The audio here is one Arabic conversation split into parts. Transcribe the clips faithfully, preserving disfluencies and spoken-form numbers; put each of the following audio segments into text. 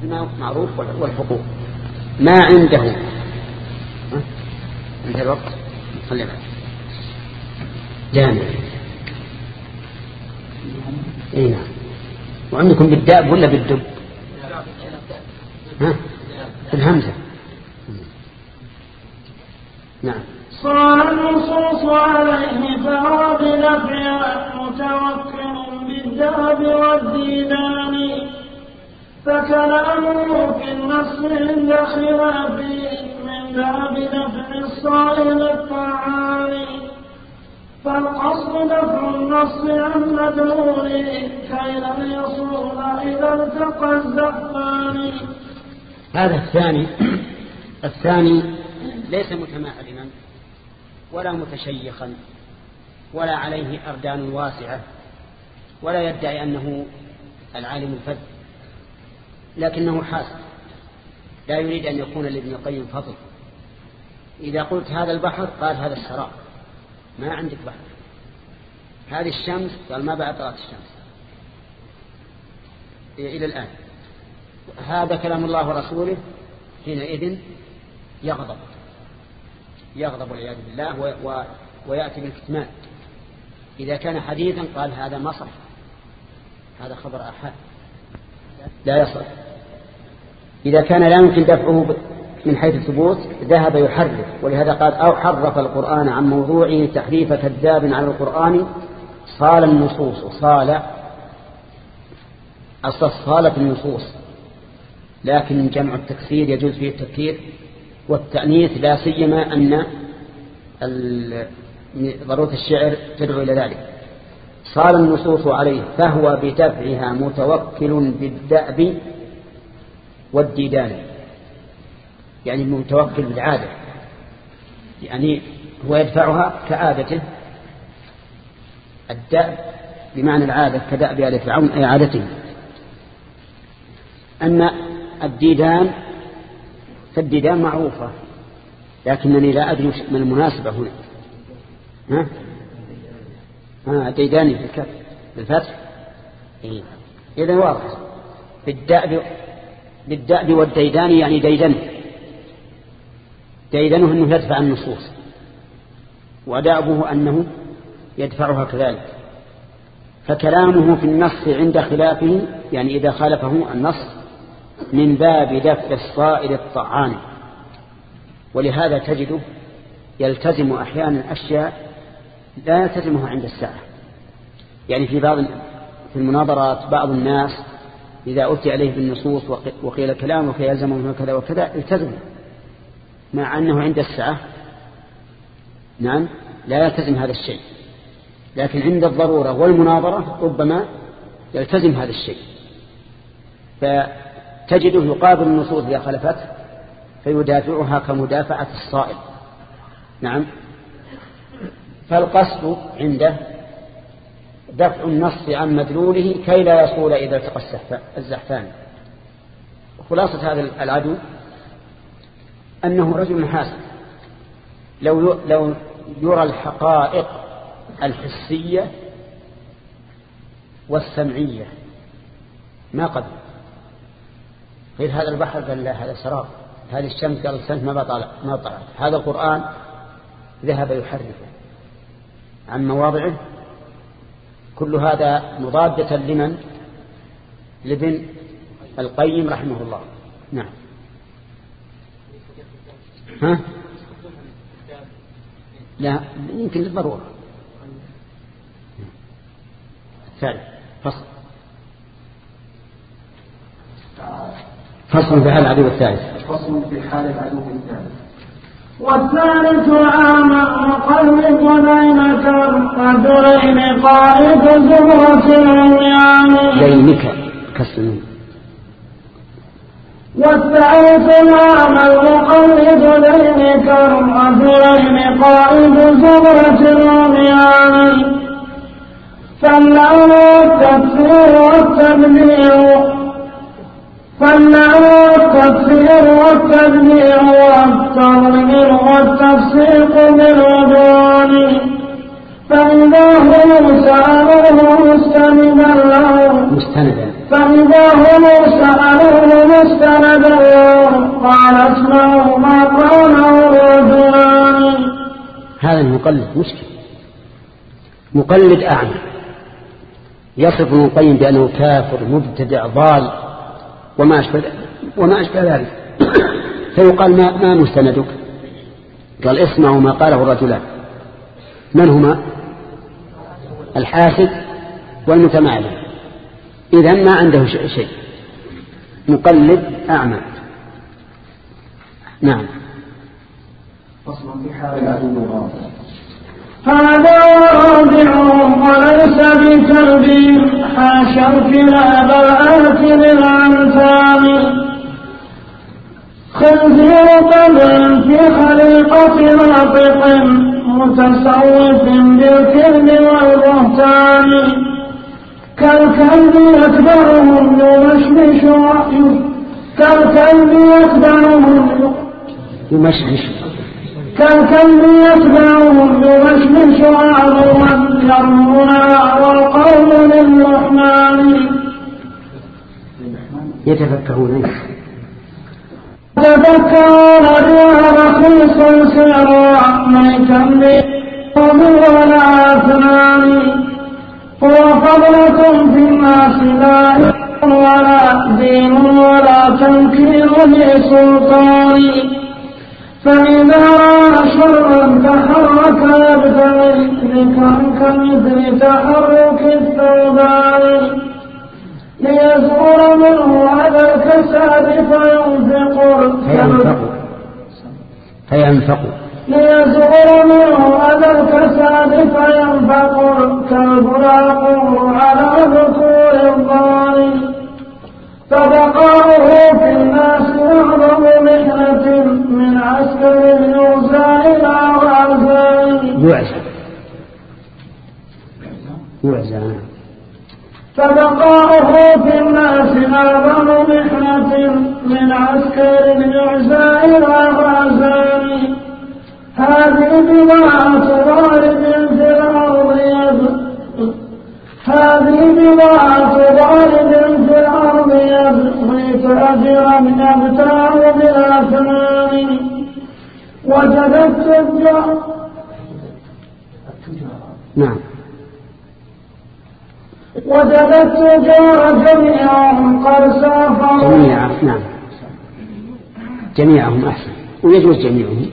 المعروف والحقوق. ما عنده انتهى الوقت. خلي بالك جامع. اي نعم. وعندكم بالداب ولا بالدب؟ ها في الهمزة. نعم. صار النصوص عليه فهو بنفعها متوكل بالداب والديدان، فكلامه في النص عند خلافه من باب نفع الصائل الطعام، فالقصد دفع النص عن مدلوله كي لم يصول إذا التقى الزحفان. هذا الثاني. الثاني ليس متمعلما ولا متشيخا ولا عليه أردان واسعة ولا يدعي أنه العالم الفذ، لكنه حاسب لا يريد أن يكون لابن القيم فضل. إذا قلت هذا البحر قال هذا الشراب، ما عندك بحر. هذه الشمس قال ما بعد طلعت الشمس إلى الآن. هذا كلام الله ورسوله، حينئذ يغضب يغضب والعياذ بالله و... و... ويأتي بالكتمان. إذا كان حديثا قال هذا مصح، هذا خبر أحد لا يصح. إذا كان لا يمكن دفعه من حيث الثبوت ذهب يحرف، ولهذا قال أو حرف القرآن عن موضوعه تحريف كذاب على القرآن صال النصوص. صال أصل صالة النصوص، لكن جمع التكسير يجوز فيه التكسير والتأنيث، لا سيما أن ضرورة الشعر تدعو إلى ذلك. صال النصوص عليه فهو بدفعها متوكل بالدأب والديدان، يعني متوكل بالعادة، يعني هو يدفعها كعادته. الدأب بمعنى العادة كدأب آل فرعون أي عادته. أن الديدان فالديدان معروفة، لكنني لا أدري من المناسبة هنا. ها ها الديدان بالفتح. إيه. إذا واضح بالدأب بالدأب والديدان يعني ديدن ديدنه أنه يدفع النصوص، ودأبه أنه يدفعها كذلك. فكلامه في النص عند خلافه يعني إذا خالفه النص من باب دفع الصائل الطعام. ولهذا تجده يلتزم أحيانا أشياء لا يلتزمها عند الساعة. يعني في بعض في المناظرات بعض الناس إذا أتي عليه بالنصوص وقيل كلام وكي يلزمه كذا وكذا التزم، مع أنه عند الساعة نعم لا يلتزم هذا الشيء، لكن عند الضرورة والمناظرة ربما يلتزم هذا الشيء. فتجده يقابل النصوص إذا خالفته فيدافعها كمدافعة الصائل. نعم. فالقصد عنده دفع النص عن مدلوله كي لا يصول إذا التقى الزحفان. خلاصة هذا العدو أنه رجل حاسب، لو لو يرى الحقائق الحسية والسمعية ما قبل. غير هذا البحر قال لا هذا سراب، هذه الشمس قال الشمس ما طلعت ما طلعت. هذا القرآن ذهب يحرفه عن مواضعه. كل هذا مضادة لمن؟ لابن القيم رحمه الله. نعم. ها؟ لا يمكن للضرورة. الثالث فصل فصل في حال العدو الثالث. فصل في حال العدو الثالث. والثالث عام مقلب بينك الرجلين قائد زمرة العميان بينك كسر. والثالث عام مقلب بينك الرجلين قائد زمرة العميان، فالنعم والتكفير والتبليغ فالنعم والتكفير والتبليغ والتضليل والتفسيق بالعدوان، فإذا هم سألوه مستندا له مستندا فإذا هم سألوه مستندا هذا المقلد مشكل، مقلد أعمى يصف ابن القيم بأنه كافر مبتدع ضال وما أشبه وما أشبه ذلك. فيقال ما, ما مستندك؟ قال اسمعوا ما قاله الرجلان. من هما؟ الحاسد والمتمالك. إذن ما عنده شيء، مقلد أعمى. نعم. فصل في حال العدو الغاضب. هذا رابعهم وليس بكلب حاشا الكلاب الآكل الأمثال خنزير قبل في خليقة ناطق متصوف بالكذب والبهتان كالكلب يتبعهم يمشمش كالكلب يتبعهم يمشمش كالكلب يتبعهم يمشمش عدوا يرمونا والقوم للرحمن يتفكرون تذكرون بها رخيص سرا ميتا بهم ولا أثنان هو فضلكم في الناس لا ولا دين ولا تنكير لسلطان فإذا رأى شرا تحرك يبتغي ذكرا كمثل تحرك الثوبان ليزور منه هذا الكساد فينفق فينفق ليزور منه هذا الكساد فينفق كالبراق على ذكور الضال فبقاؤه في الناس أعظم محنة من عسكر يوزى إلى غزال يعزى يعزى فبقاؤه في الناس أعظم محنة من عسكر يعزى إلى غزال هذه بضاعة ضارب في الأرض يبقى هذه بضاعة ضارب في الأرض يبغي تأجرا يبتاع بالأثمان وجدت التجار نعم وجدت التجار جميعهم قد سافروا جميعا نعم جميعهم أحسن ويجوز جميعهم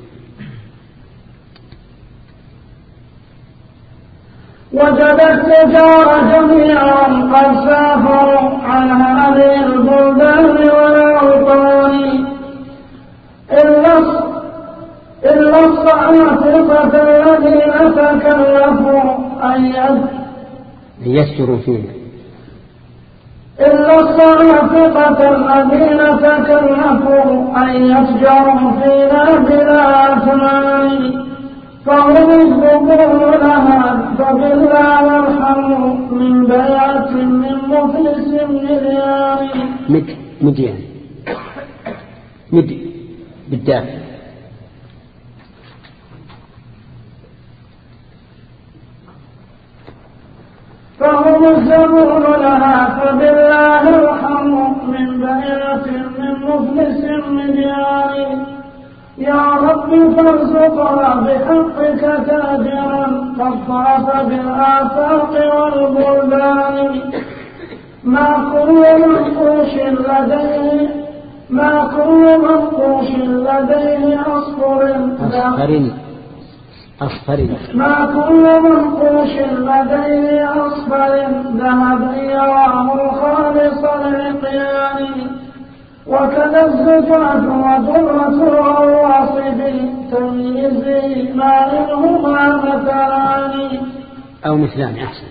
وجد التجار جميعا قد سافروا عن هذه البلدان والأوطان إلا الصعاقبة الذين تكلفوا أن يستروا فيه إلا الصعاقبة الذين تكلفوا أن يفجروا فينا بلا أثمان فهم الزبور لها فبالله والحمد من بيعة من مفلس مليان مد مديان مد بالدال فهم الزبور لها فبالله والحمد من بيعة من مفلس مليان يا رب فارزقنا بحقك تاجرا قد ضعف بالآفاق والبلدان ما كل منقوش لديه ما كل منقوش لديه أصفر أصفر أصفر ما كل منقوش لديه أصفر ذهب يراه خالص العقيان وكذا الزجاج ودرة الغواصب تمييز ما إنهما مثلان أو مثلان أحسن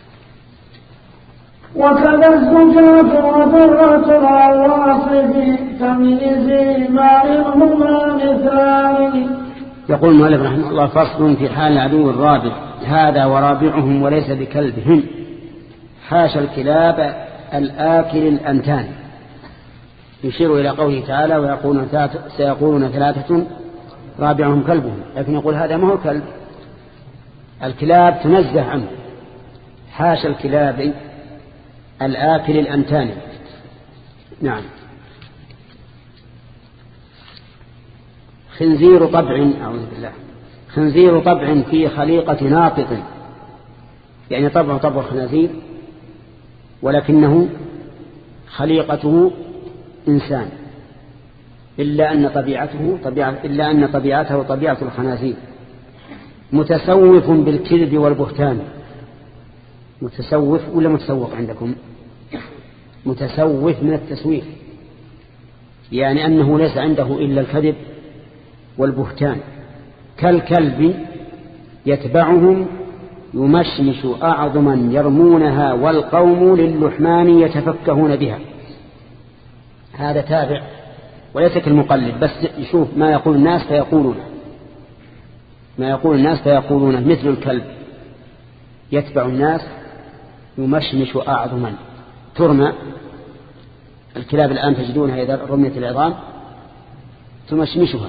وكذا الزجاج ودرة الغواصب تمييز ما إنهما مثلان. يقول المؤلف رحمه الله فصل في حال العدو الرابع هذا ورابعهم وليس بكلبهم حاشا الكلاب الآكل الأنتان يشير إلى قوله تعالى ويقولون سيقولون ثلاثة رابعهم كلبهم لكن يقول هذا ما هو كلب الكلاب تنزه عنه حاشا الكلاب الآكل الأنتان نعم خنزير طبع أعوذ بالله خنزير طبع في خليقة ناطق، يعني طبع طبع الخنازير ولكنه خليقته إنسان، إلا أن طبيعته طبيعة إلا أن طبيعته طبيعة الخنازير، متسوف بالكذب والبهتان. متسوف ولا متسوق عندكم؟ متسوف من التسويف، يعني أنه ليس عنده إلا الكذب والبهتان. كالكلب يتبعهم يمشمش أعظما يرمونها والقوم للحمان يتفكهون بها. هذا تابع وليس كالمقلد، بس يشوف ما يقول الناس فيقولون ما يقول الناس فيقولونه، مثل الكلب يتبع الناس يمشمش أعظما. ترمى الكلاب الآن تجدونها إذا رميت العظام تمشمشها،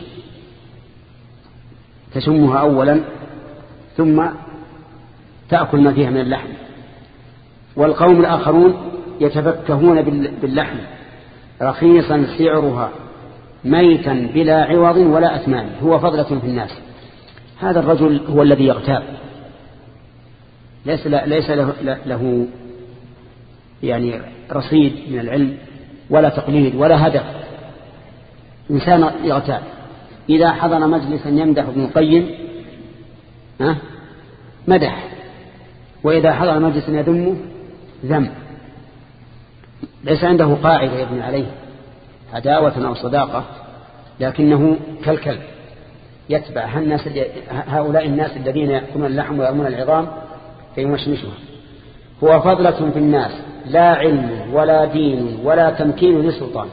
تشمها أولا ثم تأكل ما فيها من اللحم. والقوم الآخرون يتفكهون باللحم رخيصا سعرها ميتا بلا عوض ولا أثمان، هو فضلة في الناس. هذا الرجل هو الذي يغتاب، ليس ليس له, له يعني رصيد من العلم ولا تقليد ولا هدف. إنسان يغتاب، إذا حضر مجلسا يمدح ابن القيم أه؟ مدح، وإذا حضر مجلسا يذمه ذم. ليس عنده قاعدة يبني عليه عداوة أو صداقة، لكنه كالكلب يتبع هؤلاء الناس الذين يأكلون اللحم ويرمون العظام فيمشمشها. هو فضلة في الناس، لا علم ولا دين ولا تمكين لسلطان.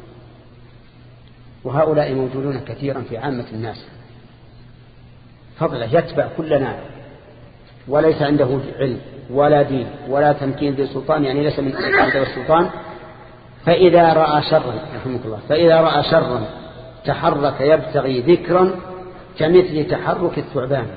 وهؤلاء موجودون كثيرا في عامة الناس، فضله يتبع كل ناس وليس عنده علم ولا دين ولا تمكين للسلطان، يعني ليس من عنده السلطان. فإذا رأى شرا رحمك الله فإذا رأى شرا تحرك يبتغي ذكرا كمثل تحرك الثعبان.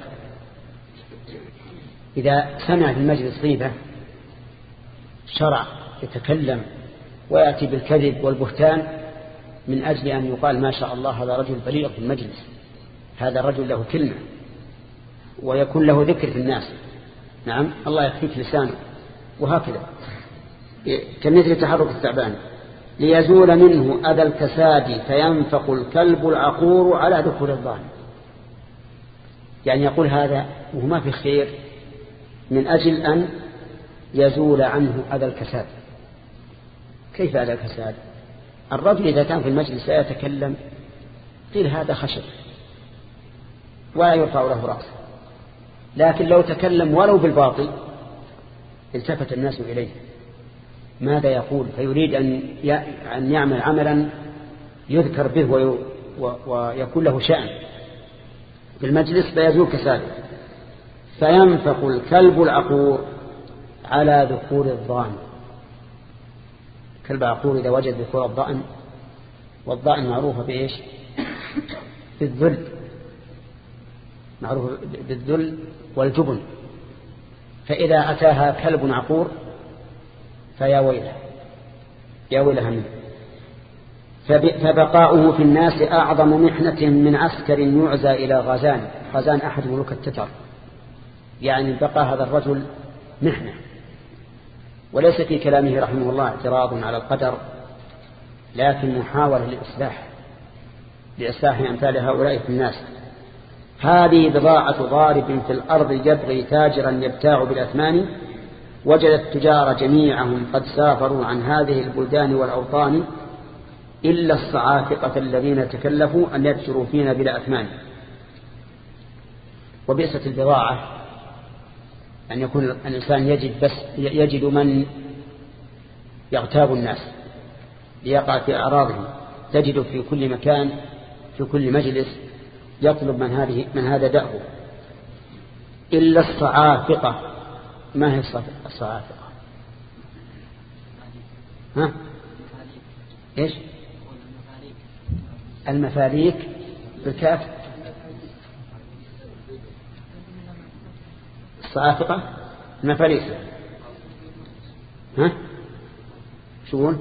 إذا سمع في المجلس غيبة شرع يتكلم ويأتي بالكذب والبهتان من أجل أن يقال ما شاء الله هذا رجل بليغ في المجلس، هذا الرجل له كلمة، ويكون له ذكر في الناس. نعم الله يكفيك لسانه. وهكذا كمثل تحرك الثعبان ليزول منه أذى الكساد فينفق الكلب العقور على ذكر الظالم. يعني يقول هذا وهو ما في خير من أجل أن يزول عنه أذى الكساد. كيف أذى الكساد؟ الرجل إذا كان في المجلس لا يتكلم قيل هذا خشب ولا يرفع له رأسه، لكن لو تكلم ولو بالباطل التفت الناس إليه ماذا يقول، فيريد أن يعمل عملا يذكر به ويكون له شأن في المجلس فيزول كساده. فينفق الكلب العقور على ذكور الضأن. كلب عقور إذا وجد ذكور الضأن، والضأن معروفة بإيش؟ بالذل، معروفة بالذل والجبن. فإذا أتاها كلب عقور فيا ويله يا ويلها منه. فبقاؤه في الناس أعظم محنة من عسكر يعزى إلى غازان. غازان أحد ملوك التتر، يعني بقى هذا الرجل محنة. وليس في كلامه رحمه الله اعتراض على القدر، لكن محاولة للإصلاح لإصلاح أمثال هؤلاء في الناس. هذه بضاعة ضارب في الأرض يبغي تاجرا يبتاع بالأثمان، وجد التجار جميعهم قد سافروا عن هذه البلدان والأوطان، إلا الصعافقة الذين تكلفوا أن يبشروا فينا بلا أثمان. وبئست البضاعة أن يكون الإنسان يجد بس يجد من يغتاب الناس ليقع في أعراضهم، تجد في كل مكان في كل مجلس يطلب من هذه من هذا دأبه. إلا الصعافقة. ما هي الصعافقة؟ ها؟ إيش؟ المفاليك بالكاف. الصعافقة المفاليك. ها؟ شو؟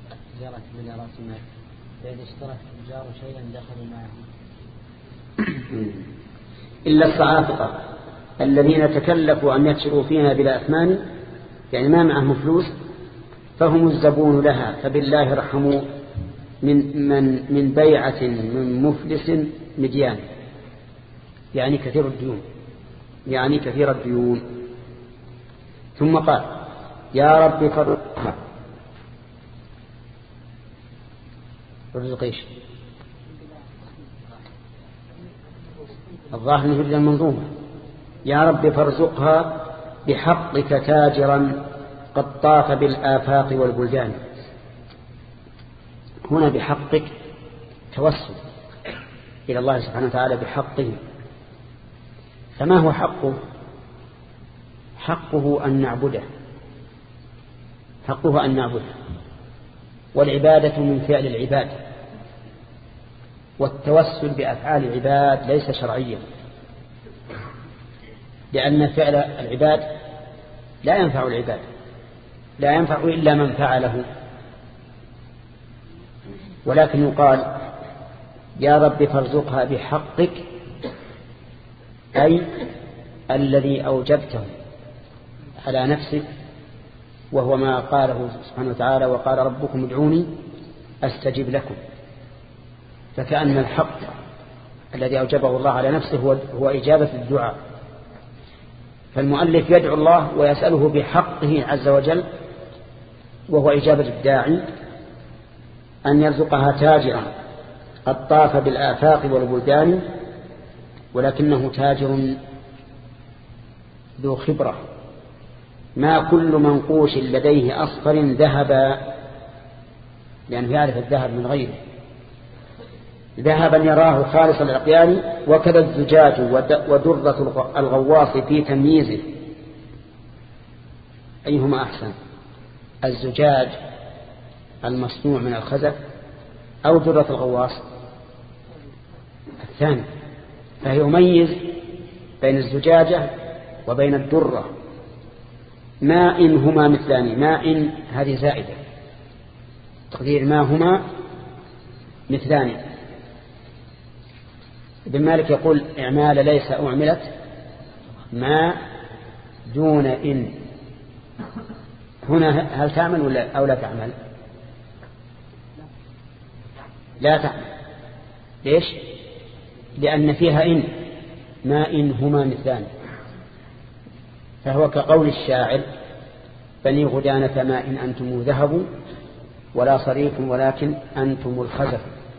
تجارة من رأس المال، فإذا اشترى التجار شيئا دخلوا معه. إلا الصعافقة الذين تكلفوا أن يكسروا فينا بلا أثمان، يعني ما معهم فلوس، فهم الزبون لها، فبالله رحموا من, من, من بيعة من مفلس مديان، يعني كثير الديون، يعني كثير الديون. ثم قال يا رب فرقها الرزقيش الظاهر من المنظومة، يا رب فارزقها بحقك تاجرا قد طاف بالآفاق والبلدان. هنا بحقك توسل إلى الله سبحانه وتعالى بحقه. فما هو حقه؟ حقه أن نعبده، حقه أن نعبده، والعبادة من فعل العباد، والتوسل بأفعال العباد ليس شرعيا، لأن فعل العباد لا ينفع العباد، لا ينفع إلا من فعله. ولكن يقال يا رب فارزقها بحقك، أي الذي أوجبته على نفسك، وهو ما قاله سبحانه وتعالى وقال ربكم ادعوني أستجب لكم. فكأن الحق الذي أوجبه الله على نفسه هو, هو إجابة الدعاء. فالمؤلف يدعو الله ويسأله بحقه عز وجل، وهو إجابة الداعي، أن يرزقها تاجرا قد طاف بالآفاق والبلدان، ولكنه تاجر ذو خبرة، ما كل منقوش لديه أصفر ذهبا، لأنه يعرف الذهب من غيره، ذهبا يراه خالص العقيان، وكذا الزجاج ودرة الغواص في تمييزه. أيهما أحسن، الزجاج المصنوع من الخزف أو درة الغواص؟ الثاني. فيميز بين الزجاجة وبين الدرة. ما إن هما مثلان، ما إن هذه زائدة، تقدير ما هما مثلان. ابن مالك يقول إعمال ليس أعملت ما دون إن. هنا هل تعمل ولا أو لا تعمل؟ لا تعمل. ليش؟ لأن فيها إن، ما إن هما مثلان. فهو كقول الشاعر بني غدانة ما إن أنتم ذهبوا ولا صريف ولكن أنتم الخزف.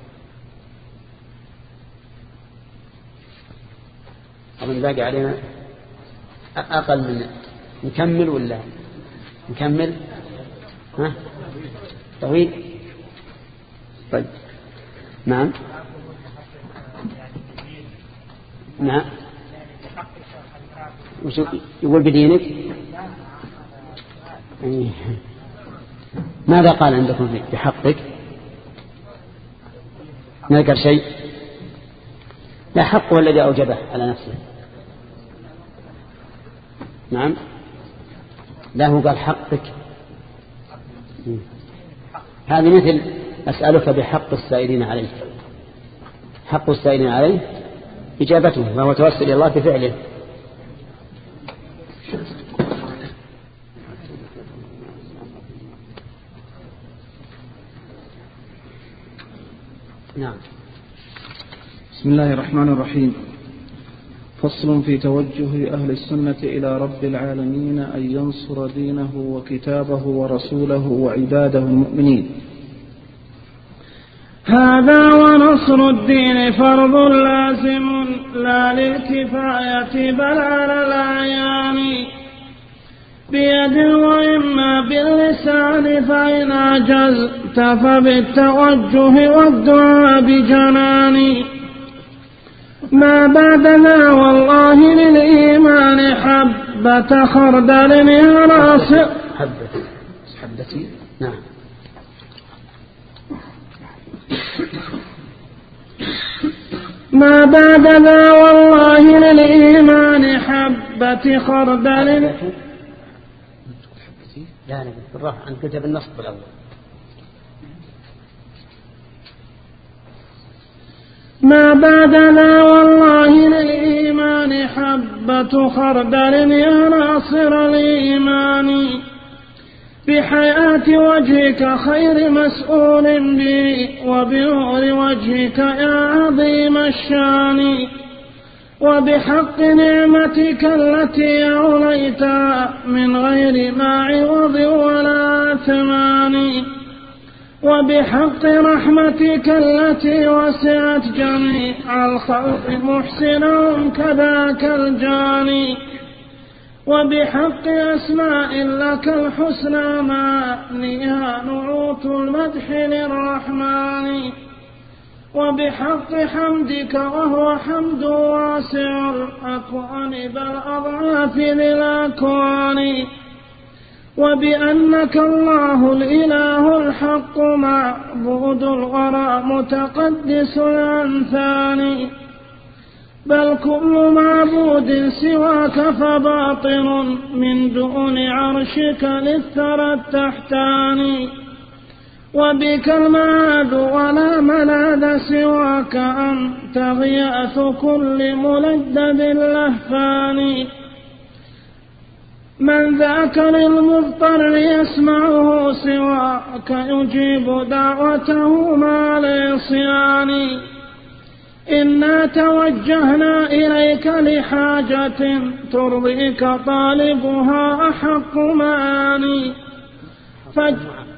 ومن باقي علينا أقل من نكمل ولا نكمل؟ ها طويل؟ طيب نعم نعم. وش يقول بدينك؟ ماذا قال عندكم بحقك؟ ما ذكر شيء؟ لا، حقه الذي أوجبه على نفسه. نعم، لا هو قال حقك. هذه مثل أسألك بحق السائلين عليه. حق السائلين عليه إجابته، وهو توسل إلى الله بفعله. نعم. بسم الله الرحمن الرحيم. فصل في توجه أهل السنة إلى رب العالمين أن ينصر دينه وكتابه ورسوله وعباده المؤمنين. هذا ونصر الدين فرض لازم لا للكفاية بل على الأعيان، بيد وإما باللسان، فإن عجزت فبالتوجه والدعاء بجنان. ما بعدنا والله للإيمان حبة خردل من راس حبة حبتي. نعم. ما بعدنا والله للإيمان حبة خردل. لا لا بالراحة، عن كتب النصب الأول. ما بعدنا والله حبة خردل يا ناصر الإيمان بحياة وجهك خير مسؤول بي وبنور وجهك يا عظيم الشان وبحق نعمتك التي أوليت من غير ما عوض ولا ثمان وبحق رحمتك التي وسعت جميع الخلق محسنا كذاك الجاني وبحق أسماء لك الحسنى ما نيها نعوت المدح للرحمن وبحق حمدك وهو حمد واسع الأكوان بل أضعاف للأكوان وبأنك الله الإله الحق معبود الورى متقدس الأنثان بل كل معبود سواك فباطن من دون عرشك للثرى التحتاني وبك المعاد ولا ملاذ سواك أنت غياث كل ملدد لهفان من ذاك للمضطر يسمعه سواك يجيب دعوته مع العصيان إنا توجهنا إليك لحاجة ترضيك طالبها أحق معاني فج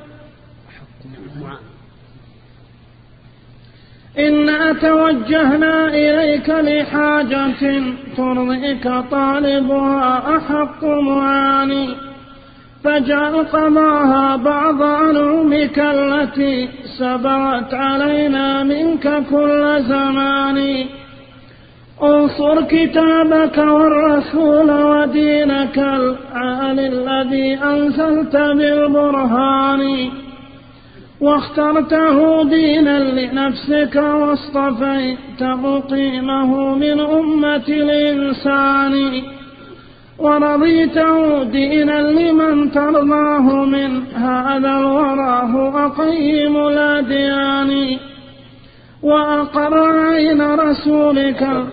إنا توجهنا إليك لحاجة ترضيك طالبها أحق معاني فاجعل قضاها بعض أنعمك التي سبقت علينا منك كل زمان انصر كتابك والرسول ودينك العالي الذي أنزلت بالبرهان واخترته دينا لنفسك واصطفيت مقيمه من أمة الإنسان ورضيته دينا لمن ترضاه من هذا الورى هو قيم الأديان وأقر عين رسولك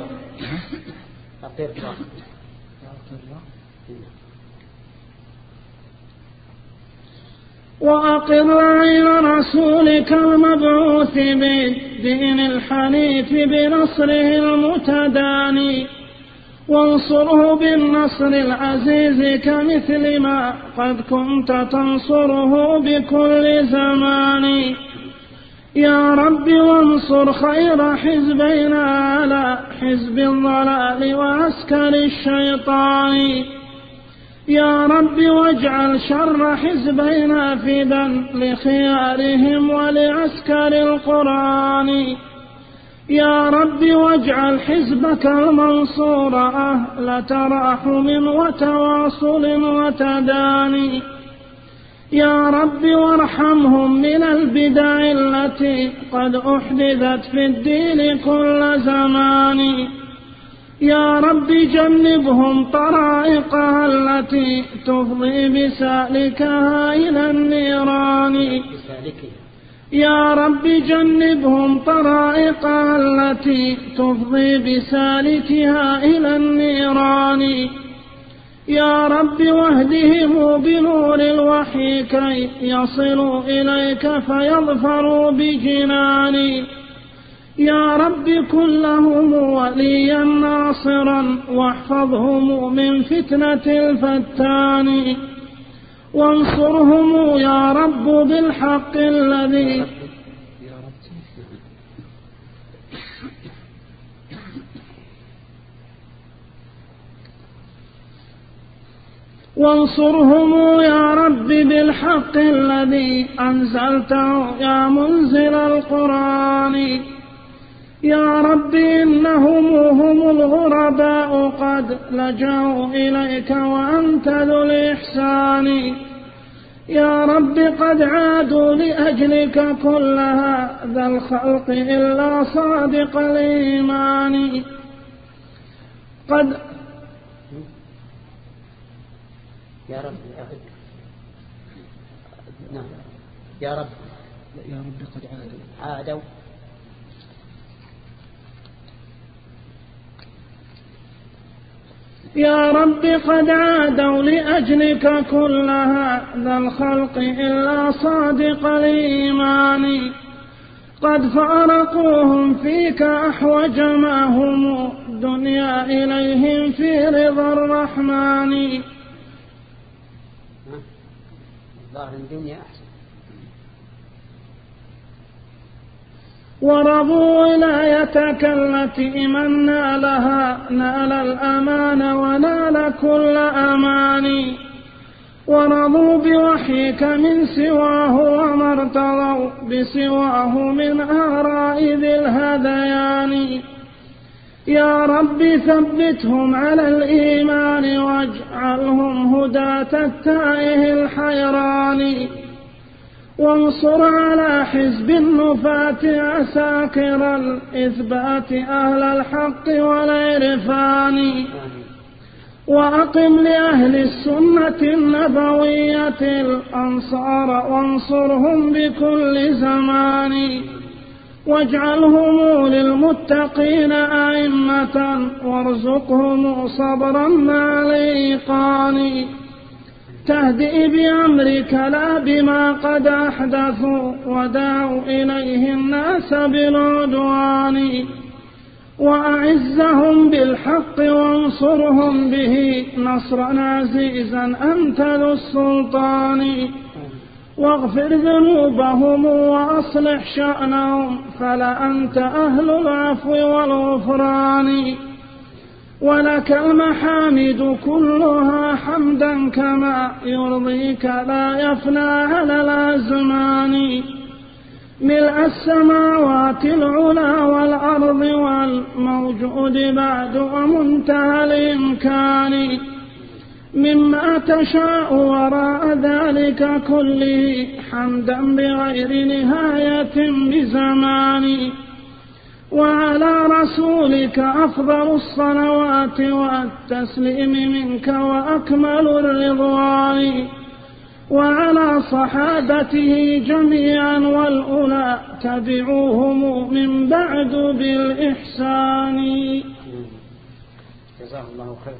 وأقر عين رسولك المبعوث بالدين الحنيف بنصره المتداني وانصره بالنصر العزيز كمثل ما قد كنت تنصره بكل زمان يا رب وانصر خير حزبنا على حزب الضلال وعسكر الشيطان يا رب واجعل شر حزبنا فدا لخيارهم ولعسكر القرآن يا رب واجعل حزبك المنصور أهل تراحم وتواصل وتداني يا رب وارحمهم من البدع التي قد أحدثت في الدين كل زمان يا رب جنبهم طرائقها التي تفضي بسالكها إلى النيران يا رب جنبهم طرائقها التي تفضي بسالكها إلى النيران يا رب واهدهم بنور الوحي كي يصلوا إليك فيظفروا بجنان يا رب كن لهم وليا ناصرا واحفظهم من فتنة الفتان وانصرهم يا رب بالحق الذي وانصرهم يا رب بالحق الذي أنزلته يا منزل القرآن يا رب إنهم هم الغرباء قد لجأوا إليك وأنت ذو الإحسان يا رب قد عادوا لأجلك كل هذا الخلق إلا صادق الإيمان قد يا رب نعم يا رب يا رب قد عادوا عادوا يا رب قد عادوا لأجلك كل هذا الخلق إلا صادق الإيمان، قد فارقوهم فيك أحوج ما هم الدنيا إليهم في رضا الرحمن. ظاهر الدنيا أحسن. ورضوا ولايتك التي من نالها نال الأمان ونال كل أمان، ورضوا بوحيك من سواه وما ارتضوا بسواه من آراء ذي الهذيان. يا رب ثبتهم على الإيمان واجعلهم هداة التائه الحيران، وانصر على حزب النفاة عساكر الإثبات أهل الحق والعرفان، وأقم لأهل السنة النبوية الأنصار وانصرهم بكل زمان، واجعلهم للمتقين أئمة وارزقهم صبرا مع الإيقان، تهدئ بأمرك لا بما قد أحدثوا ودعوا إليه الناس بالعدوان، وأعزهم بالحق وانصرهم به نصرا عزيزا أنت ذو السلطان، واغفر ذنوبهم وأصلح شأنهم فلأنت أهل العفو والغفران، ولك المحامد كلها حمدا كما يرضيك لا يفنى على الأزمان، ملء السماوات العلا والأرض والموجود بعد ومنتهى الإمكان، مما تشاء وراء ذلك كله حمدا بغير نهاية بزمان، وعلى رسولك أفضل الصلوات والتسليم منك وأكمل الرضوان، وعلى صحابته جميعا والأولى تبعوهم من بعد بالإحسان. جزاه الله خيرا.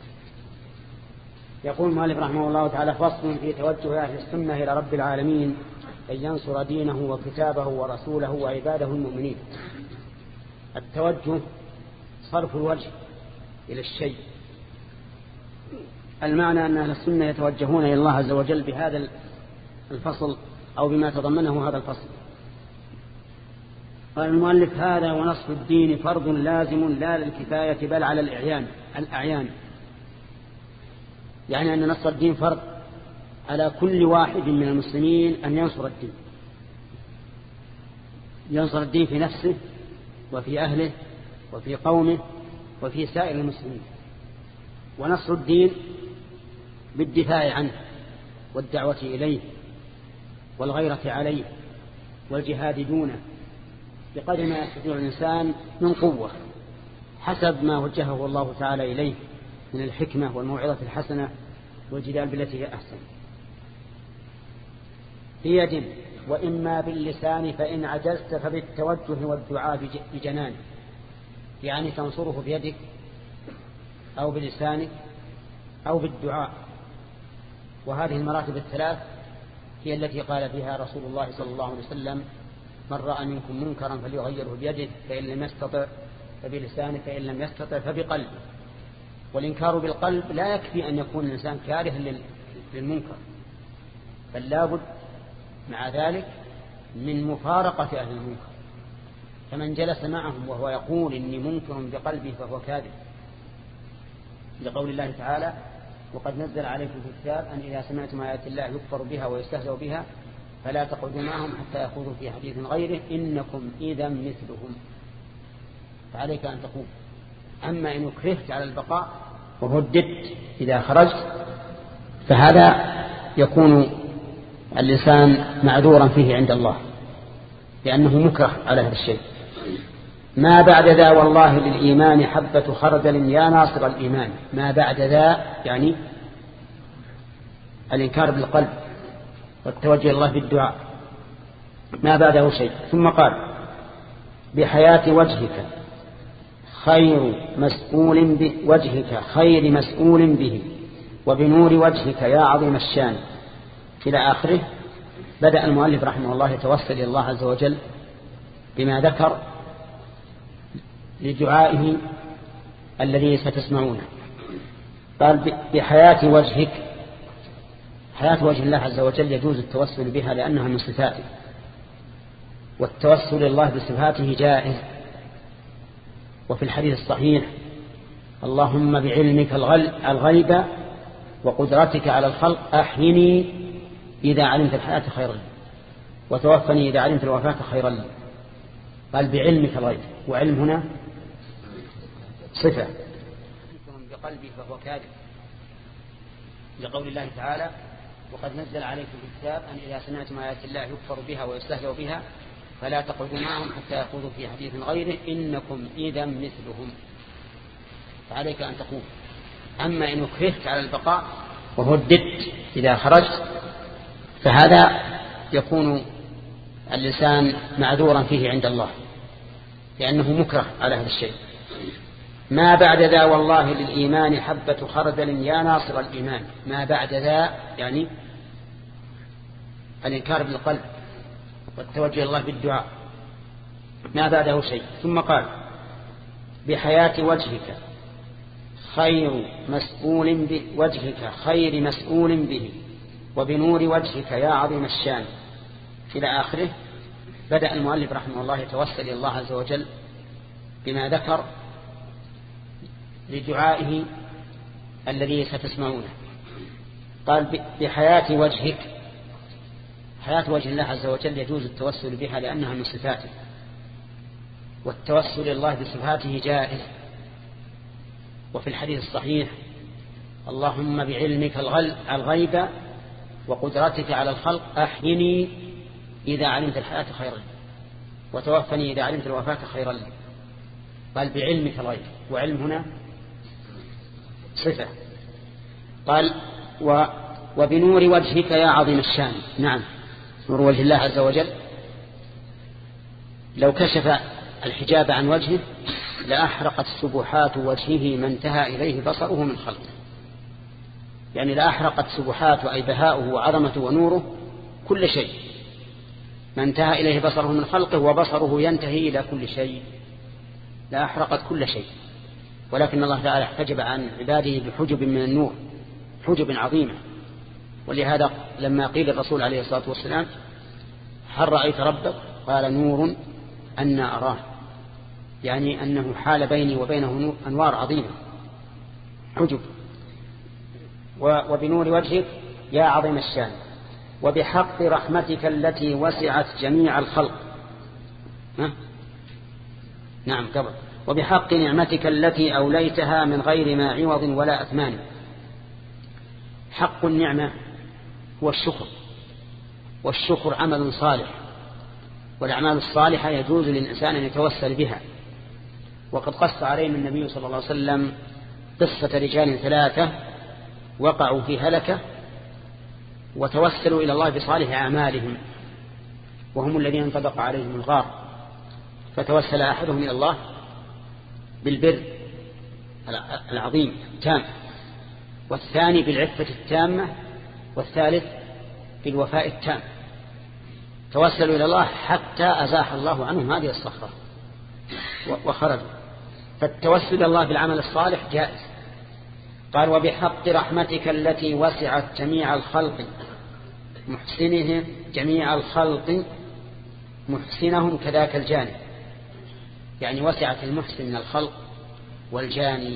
يقول المؤلف رحمه الله تعالى: فصل في توجه أهل السنة إلى رب العالمين أن ينصر دينه وكتابه ورسوله وعباده المؤمنين. التوجه صرف الوجه إلى الشيء. المعنى أن أهل السنة يتوجهون إلى الله عز وجل بهذا الفصل أو بما تضمنه هذا الفصل. قال المؤلف: هذا ونصر الدين فرض لازم لا للكفاية بل على الإعيان الأعيان، يعني أن نصر الدين فرض على كل واحد من المسلمين أن ينصر الدين، ينصر الدين في نفسه وفي أهله وفي قومه وفي سائر المسلمين. ونصر الدين بالدفاع عنه والدعوة إليه والغيرة عليه والجهاد دونه بقدر ما يستطيع الإنسان من قوة حسب ما وجهه الله تعالى إليه من الحكمة والموعظة الحسنة والجدال بالتي هي أحسن. بيد وإما باللسان فإن عجزت فبالتوجه والدعاء بجنان، يعني تنصره بيدك أو بلسانك أو بالدعاء. وهذه المراتب الثلاث هي التي قال فيها رسول الله صلى الله عليه وسلم: من رأى منكم منكرا فليغيره بيده فإن لم يستطع فبلسانه فإن لم يستطع فبقلبه. والإنكار بالقلب لا يكفي أن يكون الإنسان كاره للمنكر، بل لابد مع ذلك من مفارقة أهل المنكر. فمن جلس معهم وهو يقول إني منكر بقلبه فهو كاذب، لقول الله تعالى: وقد نزل عليكم في الكتاب أن إذا سمعتم آيات الله يكفر بها ويستهزأ بها فلا تقعدوا معهم حتى يخوضوا في حديث غيره إنكم إذا مثلهم. فعليك أن تقوم. أما إن كرهت على البقاء ورددت إذا خرجت فهذا يكون الإنسان معذورا فيه عند الله لأنه مكره على هذا الشيء. ما بعد ذا والله للإيمان حبة خردل يا ناصر الإيمان. ما بعد ذا يعني الإنكار بالقلب والتوجه الله بالدعاء، ما بعده شيء. ثم قال: بحياة وجهك خير مسؤول بوجهك خير مسؤول به وبنور وجهك يا عظيم الشان إلى آخره. بدأ المؤلف رحمه الله يتوسل إلى الله عز وجل بما ذكر لدعائه الذي ستسمعونه. قال بحياة وجهك. حياة وجه الله عز وجل يجوز التوسل بها لأنها من صفاته، والتوسل الله بصفاته جائز. وفي الحديث الصحيح اللهم بعلمك الغيب وقدرتك على الخلق أحيني إذا علمت الحياة خيرا لي وتوفني إذا علمت الوفاة خيرا لي. قال بعلمك الغيب، وعلم هنا صفة. بقلبي فهو كاذب، لقول الله تعالى وقد نزل عليكم الكتاب أن إذا سمعتم آيات الله يكفر بها ويستهزأ بها فلا تقعدوا معهم حتى يخوضوا في حديث غيره إنكم إذا مثلهم، فعليك أن تقوم. أما إن أكرهت على البقاء وهددت إذا خرجت فهذا يكون اللسان معذورا فيه عند الله لأنه مكره على هذا الشيء. ما بعد ذا والله للإيمان حبة خردل يا ناصر الإيمان. ما بعد ذا يعني الإنكار بالقلب والتوجه الله بالدعاء، ما بعده شيء. ثم قال بحياة وجهك خير مسؤول بوجهك خير مسؤول به وبنور وجهك يا عظيم الشان إلى آخره. بدأ المؤلف رحمه الله يتوسل إلى الله عز وجل بما ذكر لدعائه الذي ستسمعونه. قال بحياة وجهك. حياة وجه الله عز وجل يجوز التوسل بها لأنها من صفاته، والتوسل إلى الله بصفاته جائز. وفي الحديث الصحيح اللهم بعلمك الغيب وقدرتك على الخلق أحيني إذا علمت الحياة خيرا لي وتوفني إذا علمت الوفاة خيرا لي. قال بعلمك الغيب، وعلم هنا صفة. قال و وبنور وجهك يا عظيم الشان. نعم، نور وجه الله عز وجل لو كشف الحجاب عن وجهه لأحرقت سبحات وجهه ما انتهى إليه بصره من خلقه. يعني لأحرقت سبحات أي بهاؤه وعظمته ونوره كل شيء، ما انتهى إليه بصره من خلقه، وبصره ينتهي إلى كل شيء، لأحرقت كل شيء. ولكن الله تعالى احتجب عن عباده بحجب من النور، حجب عظيمة. ولهذا لما قيل الرسول عليه الصلاة والسلام هل رأيت ربك؟ قال نور أنا أراه، يعني أنه حال بيني وبينه أنوار عظيمة، حجب. وبنور وجهك يا عظيم الشان وبحق رحمتك التي وسعت جميع الخلق. ها؟ نعم قبل وبحق نعمتك التي أوليتها من غير ما عوض ولا أثمان. حق النعمة هو الشكر، والشكر عمل صالح، والأعمال الصالحة يجوز للإنسان أن يتوسل بها. وقد قص علينا النبي صلى الله عليه وسلم قصة رجال ثلاثة وقعوا في هلكة وتوسلوا إلى الله بصالح أعمالهم، وهم الذين انطبق عليهم الغار. فتوسل أحدهم إلى الله بالبر العظيم التام، والثاني بالعفة التامة، والثالث بالوفاء التام. توسلوا إلى الله حتى أزاح الله عنهم هذه الصخرة وخرجوا. فالتوسل إلى الله بالعمل الصالح جائز. قال وبحق رحمتك التي وسعت جميع الخلق محسنهم جميع الخلق محسنهم كذاك الجاني، يعني وسعت المحسن من الخلق والجاني.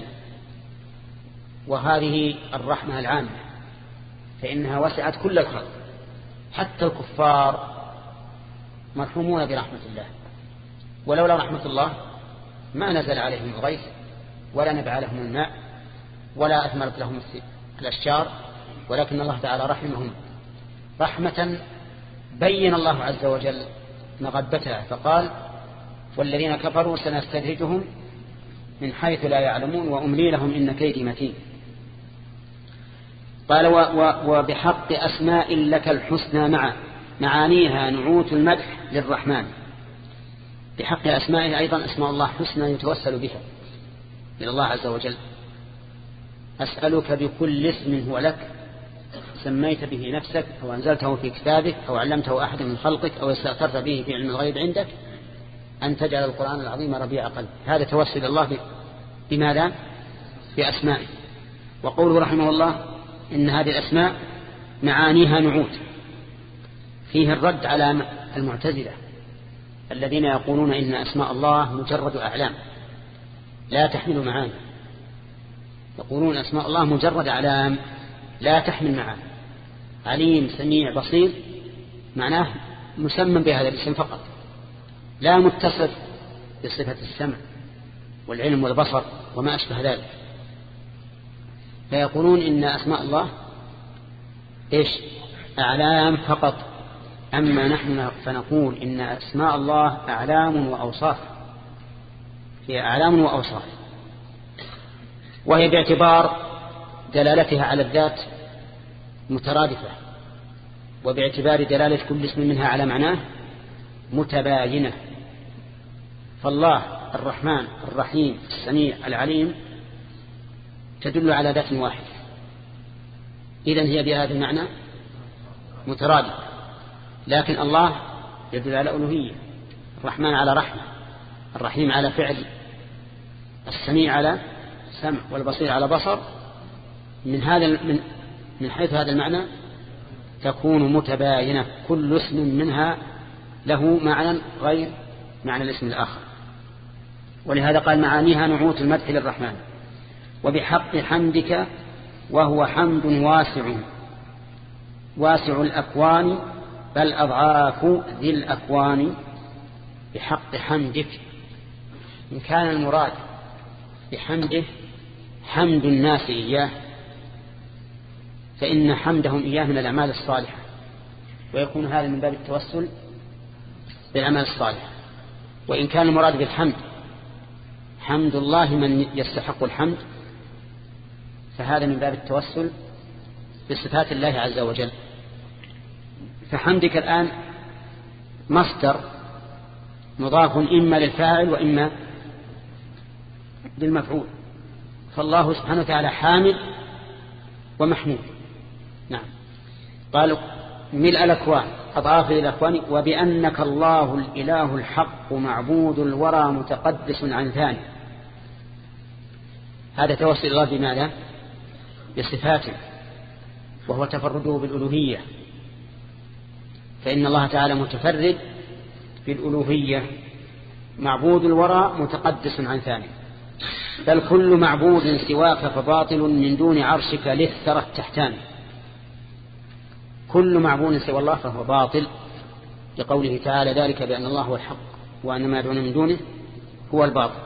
وهذه الرحمة العامة، فإنها وسعت كل الخلق، حتى الكفار مرحومون برحمة الله. ولولا رحمة الله ما نزل عليهم الغيث ولا نبع لهم الماء ولا أثمرت لهم الأشجار، ولكن الله تعالى رحمهم رحمة بين الله عز وجل مغبتها، فقال والذين كفروا سنستدرجهم من حيث لا يعلمون وأملي لهم إن كيدي متين. قال وبحق أسماء لك الحسنى مع معانيها نعوت المدح للرحمن. بحق أسمائه أيضا أسماء الله حسنى يتوسل بها، إلى الله عز وجل. أسألك بكل اسم هو لك سميت به نفسك أو أنزلته في كتابك أو علمته أحد من خلقك أو استأثرت به في علم الغيب عندك أن تجعل القرآن العظيم ربيع قلبي. هذا توسل الله بماذا؟ بأسمائه. وقوله رحمه الله إن هذه الأسماء معانيها نعوت، فيه الرد على المعتزلة الذين يقولون إن أسماء الله مجرد أعلام لا تحمل معاني. يقولون أسماء الله مجرد أعلام لا تحمل معاني. عليم سميع بصير معناه مسمى بهذا الاسم فقط، لا متصف بصفة السمع والعلم والبصر وما أشبه ذلك. فيقولون إن أسماء الله إيش؟ أعلام فقط. أما نحن فنقول إن أسماء الله أعلام وأوصاف، هي أعلام وأوصاف، وهي باعتبار دلالتها على الذات مترادفة، وباعتبار دلالة كل اسم منها على معناه متباينة. فالله الرحمن الرحيم السميع العليم تدل على ذات واحد، إذن هي بهذا المعنى مترادفة. لكن الله يدل على ألوهية، الرحمن على رحمة، الرحيم على فعل، السميع على سمع، والبصير على بصر. من هذا من من حيث هذا المعنى تكون متباينة، كل اسم منها له معنى غير معنى الاسم الآخر. ولهذا قال معانيها نعوت المدح للرحمن. وبحق حمدك، وهو حمد واسع واسع الأكوان بل أضعاف ذي الأكوان. بحق حمدك، إن كان المراد بحمده حمد الناس إياه فإن حمدهم إياه من الأعمال الصالحة، ويكون هذا من باب التوسل بالأعمال الصالحة. وإن كان المراد بالحمد حمد الله من يستحق الحمد فهذا من باب التوسل بصفات الله عز وجل. فحمدك الآن مصدر مضاف إما للفاعل وإما للمفعول، فالله سبحانه وتعالى حامد ومحمود. نعم. قالوا ملء الأكوان أضعاف الأكوان، وبأنك الله الإله الحق معبود الورى متقدس عن ثاني. هذا توسل الله بماذا؟ بصفاته، وهو تفرده بالألوهية، فإن الله تعالى متفرد بالألوهية، معبود الورى متقدس عن ثاني. بل كل معبود سواك فباطل من دون عرشك للثرى التحتان. كل معبود سوى الله فهو باطل، لقوله تعالى ذلك بأن الله هو الحق وأن ما دون من دونه هو الباطل.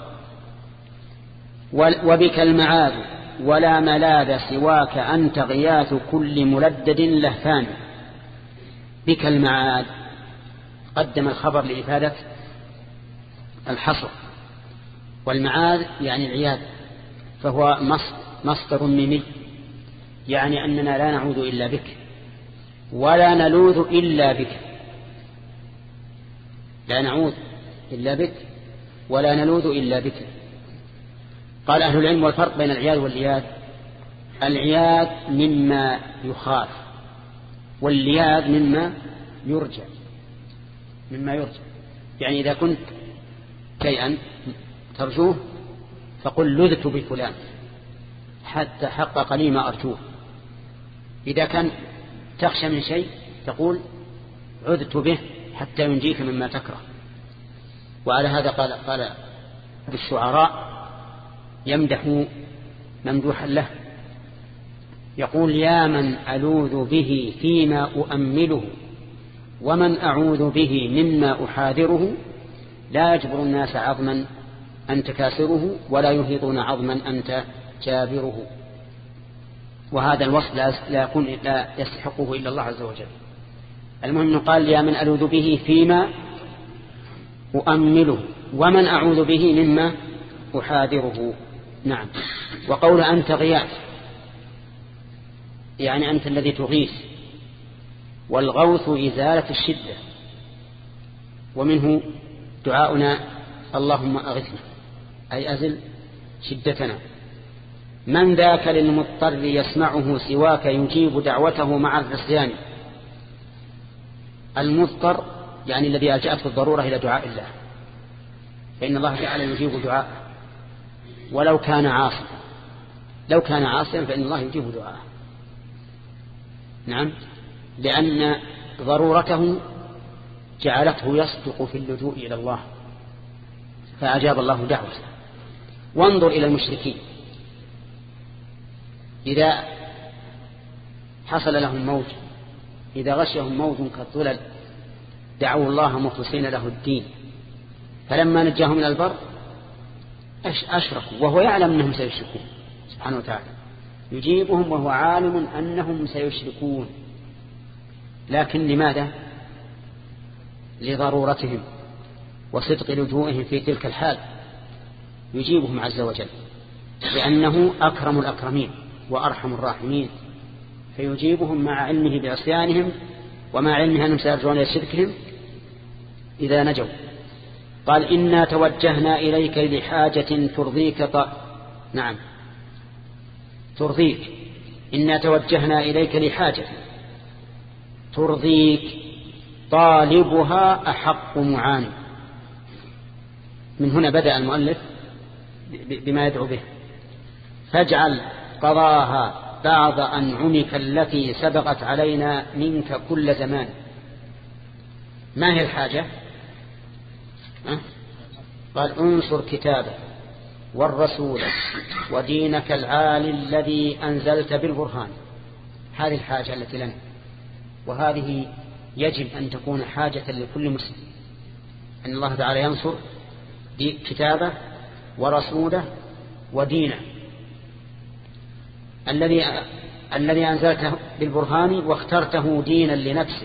وبك المعاذ ولا ملاذ سواك أنت غياث كل ملدد لهفان. بك المعاذ قدم الخبر لإفادة الحصر، والمعاذ يعني العياذ، فهو مصدر ميمي، يعني أننا لا نعوذ إلا بك ولا نلوذ إلا بك. لا نعوذ إلا بك ولا نلوذ إلا بك. قال أهل العلم والفرق بين العياذ واللياذ: العياذ مما يخاف، واللياذ مما يرجى. مما يرجى يعني إذا كنت شيئا ترجوه فقل لذت بفلان حتى حقق لي ما أرجوه. إذا كان تخشى من شيء تقول عذت به حتى ينجيك مما تكره. وعلى هذا قال قال بالشعراء يمدح ممدوحا له، يقول: يا من ألوذ به فيما أؤمله ومن أعوذ به مما أحاذره، لا يجبر الناس عظما أنت كاسره ولا يهيطون عظما أنت جابره. وهذا الوصف لا يكون لا يستحقه إلا الله عز وجل. المهم قال: يا من ألوذ به فيما أؤمله ومن أعوذ به مما أحاذره. نعم. وقول أنت غياث يعني أنت الذي تغيث، والغوث إزالة الشدة، ومنه دعاؤنا اللهم أغثنا أي أزل شدتنا. من ذاك للمضطر يسمعه سواك يجيب دعوته مع العصيان. المضطر يعني الذي ألجأته الضرورة إلى دعاء الله، فإن الله تعالى يجيب دعاءه ولو كان عاصيا. لو كان عاصيا فإن الله يجيب دعاءه. نعم، لأن ضرورته جعلته يصدق في اللجوء إلى الله فأجاب الله دعوته. وانظر إلى المشركين إذا حصل لهم موت، إذا غشيهم موت كالظلل دعوا الله مخلصين له الدين، فلما نجاهم من البر أشركوا وهو يعلم أنهم سيشركون سبحانه وتعالى، يجيبهم وهو عالم أنهم سيشركون، لكن لماذا؟ لضرورتهم وصدق لجوئهم في تلك الحال يجيبهم عز وجل، لأنه أكرم الأكرمين وأرحم الراحمين، فيجيبهم مع علمه بعصيانهم ومع علمه أنهم سيرجعون إلى شركهم إذا نجوا. قال إنا توجهنا إليك لحاجة ترضيك ط... نعم ترضيك. إنا توجهنا إليك لحاجة ترضيك طالبها أحق معاني. من هنا بدأ المؤلف بما يدعو به، فاجعل قضاها بعض أنعمك التي سبقت علينا منك كل زمان. ما هي الحاجة؟ أه؟ قال انصر كتابك والرسول ودينك العالي الذي أنزلت بالبرهان. هذه الحاجة التي لنا، وهذه يجب أن تكون حاجة لكل مسلم، أن الله تعالى ينصر كتابه ورسوله ودينه الذي الذي أنزلته بالبرهان واخترته دينا لنفسك،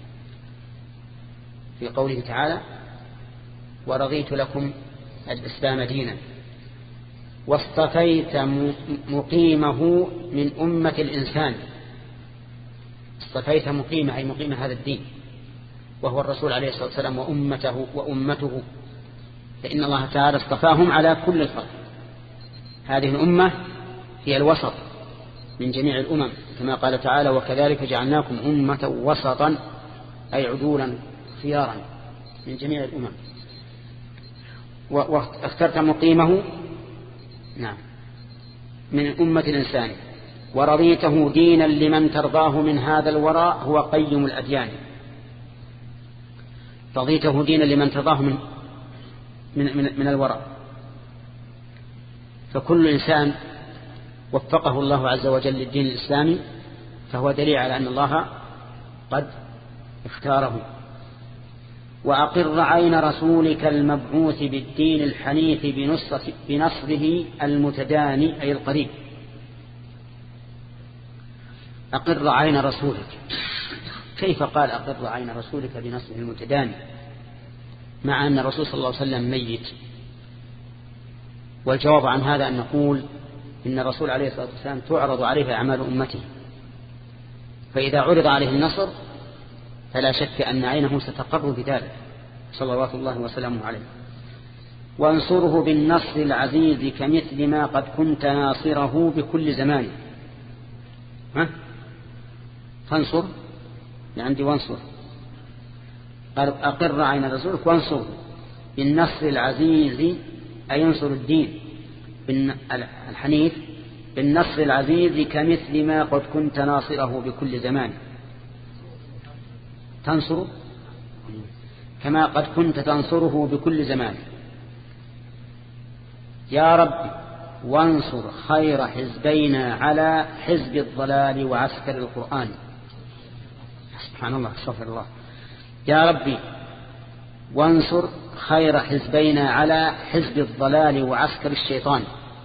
في قوله تعالى ورضيت لكم الإسلام دينا، واصطفيت مقيمه من أمة الإنسان. اصطفيت مقيمه أي مقيم هذا الدين وهو الرسول عليه الصلاة والسلام وأمته وأمته، فإن الله تعالى اصطفاهم على كل الخلق. هذه الأمة هي الوسط من جميع الأمم، كما قال تعالى وكذلك جعلناكم أمة وسطا أي عدولا خيارا من جميع الأمم. واخترت مقيمه نعم من أمة الإنسان، ورضيته دينا لمن ترضاه من هذا الوراء هو قيم الأديان. رضيته دينا لمن ترضاه من من من, من الوراء، فكل إنسان وفقه الله عز وجل للدين الإسلامي فهو دليل على أن الله قد اختاره. وأقر عين رسولك المبعوث بالدين الحنيف بنصره المتداني أي القريب. أقر عين رسولك، كيف قال أقر عين رسولك بنصره المتداني مع أن الرسول صلى الله عليه وسلم ميت؟ والجواب عن هذا أن نقول إن الرسول عليه الصلاة والسلام تعرض عليه أعمال أمته، فإذا عرض عليه النصر فلا شك أن عينه ستقر بذلك صلوات الله وسلامه عليه. وانصره بالنصر العزيز كمثل ما قد كنت ناصره بكل زمان. ها؟ فانصر عندي وانصر، قال أقر عين رسولك وانصره بالنصر العزيز أي ينصر الدين الحنيف بالنصر العزيز كمثل ما قد كنت ناصره بكل زمان. تنصر كما قد كنت تنصره بكل زمان. يا رب وانصر خير حزبينا على حزب الضلال وعسكر القرآن. سبحان الله، استغفر الله. يا ربي وانصر خير حزبينا على حزب الضلال وعسكر الشيطان.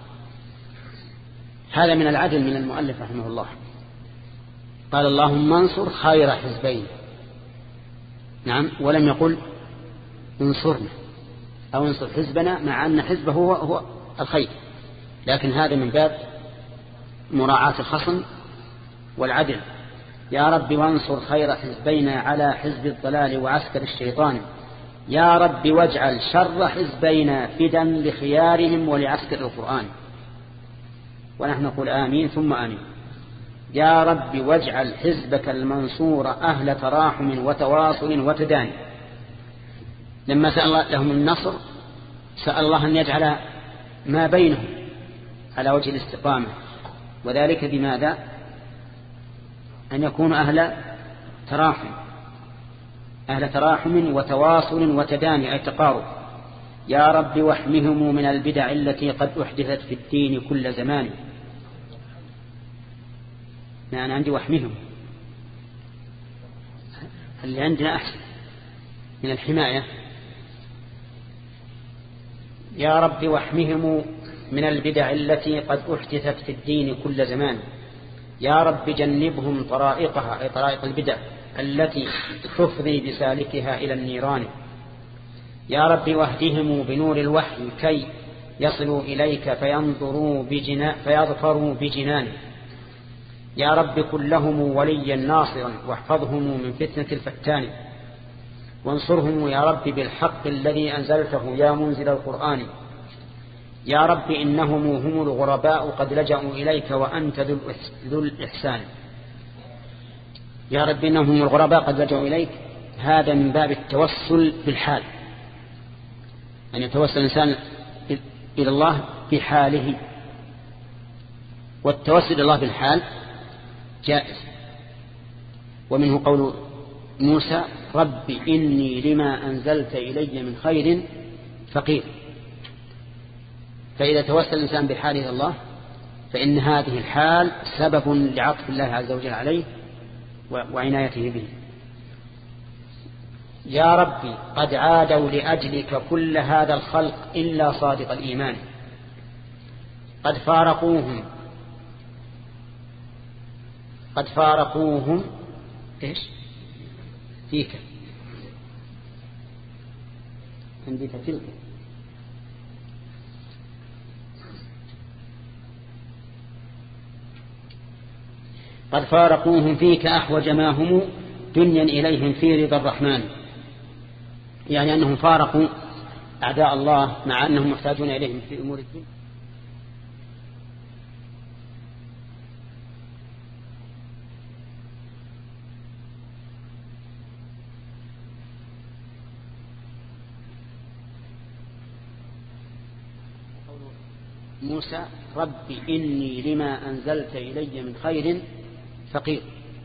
هذا من العدل من المؤلف رحمه الله، قال اللهم انصر خير حزبين، نعم، ولم يقل انصرنا أو انصر حزبنا مع أن حزبه هو, هو الخير، لكن هذا من باب مراعاة الخصم والعدل. يا رب وانصر خير حزبينا على حزب الضلال وعسكر الشيطان يا رب واجعل شر حزبينا فدا لخيارهم ولعسكر القرآن. ونحن نقول آمين ثم آمين. يا رب واجعل حزبك المنصور أهل تراحم وتواصل وتداني. لما سأل الله لهم النصر سأل الله أن يجعل ما بينهم على وجه الاستقامة، وذلك بماذا؟ أن يكونوا أهل تراحم أهل تراحم وتواصل وتداني أي تقارب. يا رب واحمهم من البدع التي قد أحدثت في الدين كل زمان. أنا عندي واحمهم، اللي عندنا أحسن من الحماية. يا رب واحمهم من البدع التي قد أحدثت في الدين كل زمان. يا رب جنبهم طرائقها أي طرائق البدع التي تفضي بسالكها إلى النيران. يا رب واهدهم بنور الوحي كي يصلوا إليك فينظروا بجنا فيظفروا بجنانه. يا رب كن لهم وليا ناصرا واحفظهم من فتنة الفتان، وانصرهم يا رب بالحق الذي أنزلته يا منزل القرآن. يا رب إنهم هم الغرباء قد لجأوا إليك وأنت ذو الإحسان. يا رب إنهم هم الغرباء قد لجأوا إليك. هذا من باب التوسل بالحال، أن يتوسل الإنسان إلى الله بحاله، والتوسل إلى الله بالحال جائز. ومنه قول موسى رب إني لما أنزلت إلي من خير فقير. فإذا توسل الإنسان بحاله إلى الله فإن هذه الحال سبب لعطف الله عز وجل عليه وعنايته به. يا ربي قد عادوا لأجلك كل هذا الخلق إلا صادق الإيمان. قد فارقوهم قد فارقوهم إيش فيك عندي فتلك. قد فارقوهم فيك أحوج ما هم دنيا إليهم في رضا الرحمن. يعني أنهم فارقوا أعداء الله مع أنهم محتاجون إليهم في أمور الدين. موسى رب إني لما أنزلت إلي من خير فقير.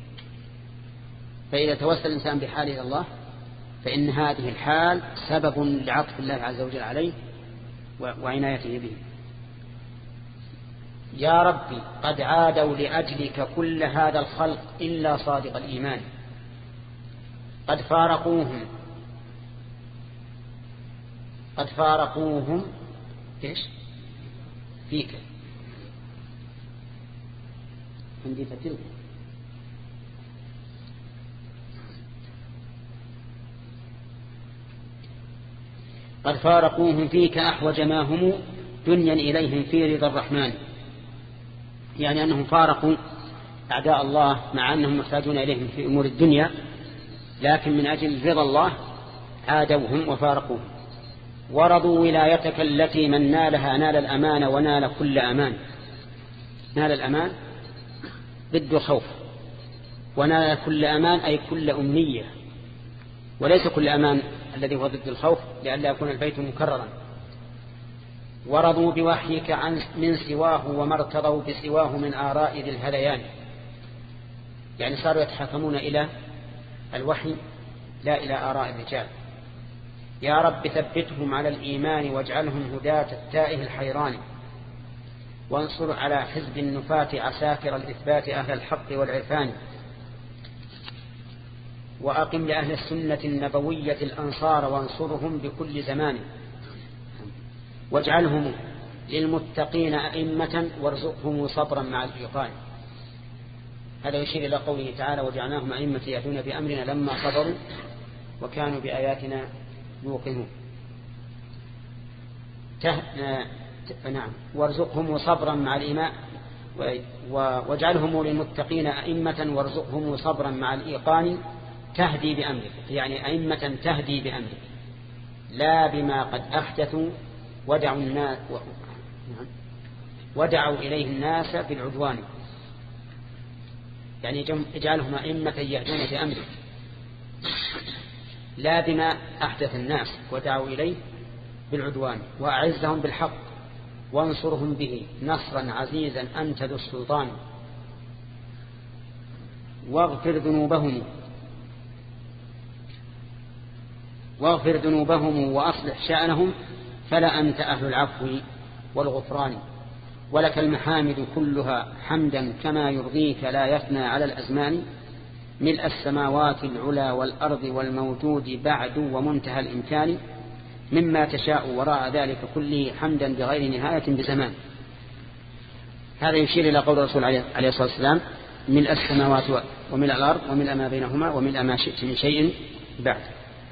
فإذا توسل الإنسان بحاله إلى الله فإن هذه الحال سبب لعطف الله عز وجل عليه وعنايته به. يا ربي قد عادوا لأجلك كل هذا الخلق إلا صادق الإيمان. قد فارقوهم قد فارقوهم إيش فيك عندي فتلك. قد فارقوهم فيك أحوج ما هم دنيا إليهم في رضا الرحمن. يعني أنهم فارقوا أعداء الله مع أنهم محتاجون إليهم في أمور الدنيا، لكن من أجل رضا الله عادوهم وفارقوهم. ورضوا ولايتك التي من نالها نال الأمان ونال كل أمان. نال الأمان ضد الخوف، ونال كل أمان أي كل أمنية، وليس كل أمان الذي هو ضد الخوف لئلا يكون البيت مكررا. ورضوا بوحيك عن من سواه وما ارتضوا بسواه من آراء ذي الهذيان. يعني صاروا يتحاكمون إلى الوحي لا إلى آراء الرجال. يا رب ثبتهم على الإيمان واجعلهم هداة التائه الحيران. وانصر على حزب النفاة عساكر الإثبات أهل الحق والعرفان. وأقم لأهل السنة النبوية الأنصار وانصرهم بكل زمان. واجعلهم للمتقين أئمة وارزقهم صبرا مع الإيقان. هذا يشير إلى قوله تعالى وجعلناهم أئمة يهدون بأمرنا لما صبروا وكانوا بآياتنا يوقنون. ته... نعم وارزقهم صبرا مع الإيمان واجعلهم للمتقين أئمة وارزقهم صبرا مع الإيقان تهدي بأمرك. يعني أئمة تهدي بأمرك لا بما قد أحدثوا ودعوا الناس ودعوا إليه الناس بالعدوان، يعني اجعلهم أئمة يهدون بأمره، لا بما أحدث الناس ودعوا إليه بالعدوان، وأعزهم بالحق وانصرهم به نصرا عزيزا أنت ذو السلطان، واغفر ذنوبهم واغفر ذنوبهم وأصلح شأنهم، فلا أنت أهل العفو والغفران، ولك المحامد كلها حمدا كما يرضيك لا يفنى على الأزمان، ملء السماوات العلا والأرض والموجود بعد ومنتهى الإمكان، مما تشاء وراء ذلك كله حمدا بغير نهاية بزمان. هذا يشير إلى قول الرسول عليه الصلاة والسلام ملء السماوات وملء الأرض وملء ما بينهما وملء ما شئت من شيء بعد.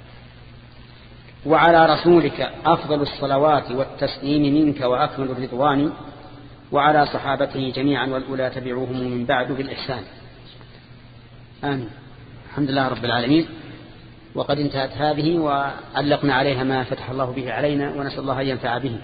وعلى رسولك أفضل الصلوات والتسليم منك وأكمل الرضوان، وعلى صحابته جميعا والأولى تبعوهم من بعد بالإحسان. آمين. الحمد لله رب العالمين. وقد انتهت هذه وعلقنا عليها ما فتح الله به علينا، ونسأل الله أن ينفع به.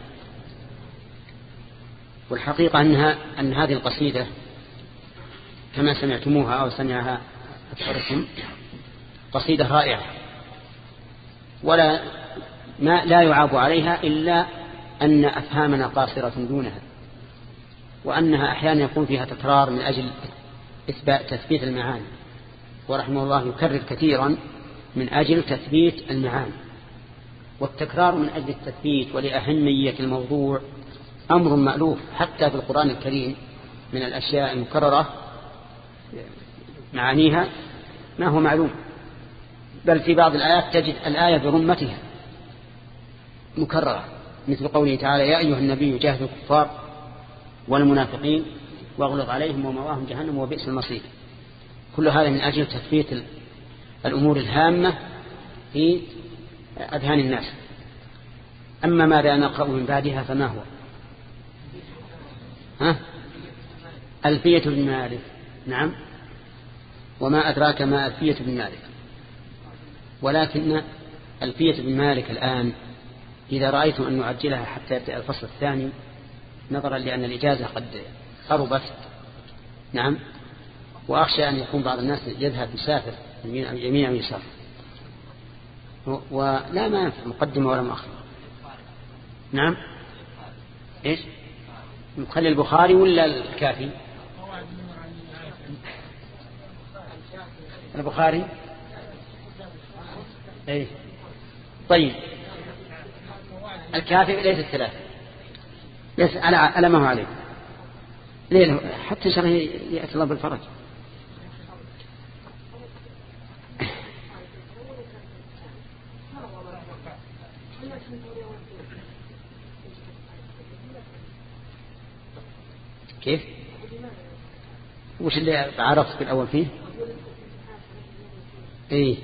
والحقيقة أنها أن هذه القصيدة كما سمعتموها أو سمعها أكثركم قصيدة رائعة، ولا ما لا يعاب عليها إلا أن أفهامنا قاصرة دونها، وأنها أحيانا يكون فيها تكرار من أجل إثبات تثبيت المعاني، ورحمه الله يكرر كثيرا من أجل تثبيت المعاني. والتكرار من أجل التثبيت ولأهمية الموضوع أمر مألوف حتى في القرآن الكريم، من الأشياء المكررة معانيها ما هو معلوم، بل في بعض الآيات تجد الآية برمتها مكررة، مثل قوله تعالى يا أيها النبي جاهد الكفار والمنافقين واغلظ عليهم ومأواهم جهنم وبئس المصير. كل هذا من أجل تثبيت الأمور الهامة في أذهان الناس. أما ماذا نقرأ من بعدها فما هو؟ ها؟ ألفية بن مالك. نعم، وما أدراك ما ألفية بن مالك. ولكن ألفية بن مالك الآن إذا رأيتم أن نعجلها حتى يبدأ الفصل الثاني نظرا لأن الإجازة قد قربت، نعم، وأخشى أن يكون بعض الناس يذهب يسافر يمين أو يسار، ولا ما ينفع مقدمة ولا مؤخر. نعم، إيش نخلي البخاري ولا الكافي؟ البخاري. إيه طيب، الكافي ليس الثلاثة، ليس على على ما هو عليه، ليه حتى شرح يأتي الله بالفرج. كيف؟ وش اللي عرفت في الأول فيه؟ إيه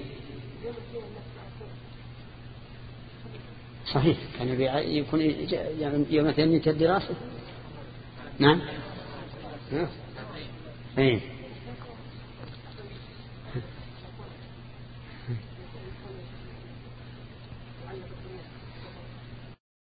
صحيح، كان يكون يوم ثانية الدراسة. نعم. إيه